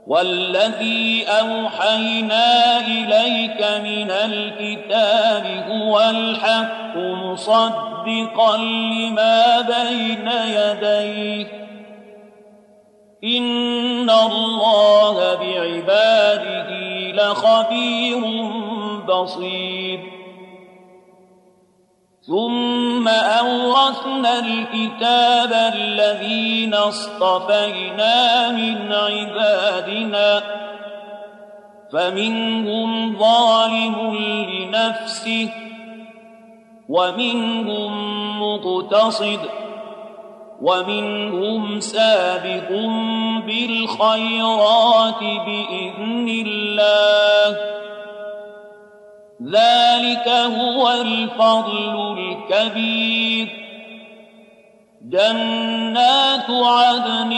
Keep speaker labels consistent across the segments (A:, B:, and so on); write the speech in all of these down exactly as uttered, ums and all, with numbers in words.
A: والذي أوحينا إليك من الكتاب هو الحق مصدقا لما بين يديه إن الله بعباده لخبير بصير ثم أورثنا الكتاب الذين اصطفينا من عبادنا فمنهم ظالم لنفسه ومنهم مقتصد ومنهم سابق بالخيرات بإذن الله ذلك هو الفضل الكبير جنات عدن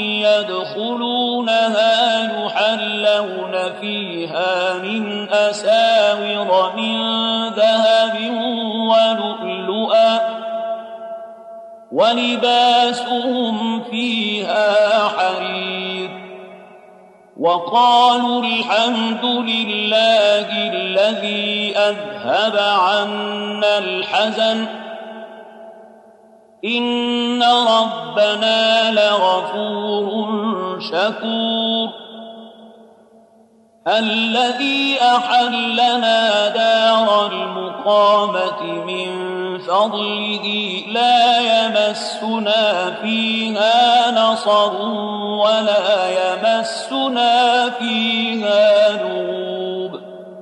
A: يدخلونها يحلون فيها من أساور من ذهب ولؤلؤا ولباسهم فيها حرير وقالوا الحمد لله الذي أذهب عنا الحزن إن ربنا لغفور شكور الذي أحلنا دار المقامة من فضله لا يمسنا فيها نصب ولا يمسنا فيها لغوب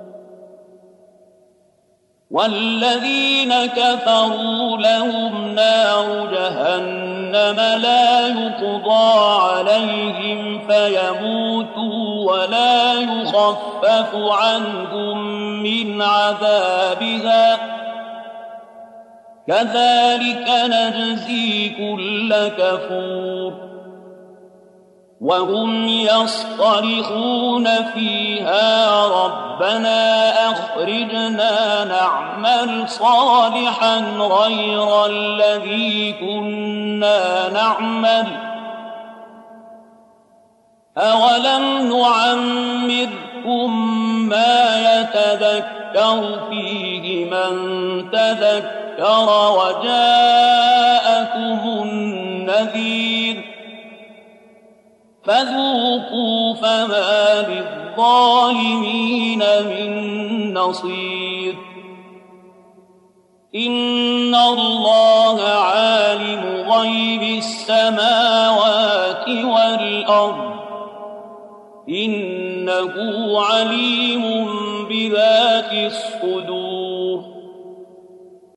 A: والذين كفروا لهم نار جهنم لا يقضى عليهم فيموتوا ولا يخفف عنهم من عذابها كذلك نجزي كل كفور وهم يصطرخون فيها ربنا أخرجنا نعمل صالحا غير الذي كنا نعمل أولم نعمركم ما يتذكر فيه من تذكر وجاءكم النذير فذوقوا فما للظالمين من نصير إن الله عالم غيب السماوات والأرض إنه عليم بذات الصدور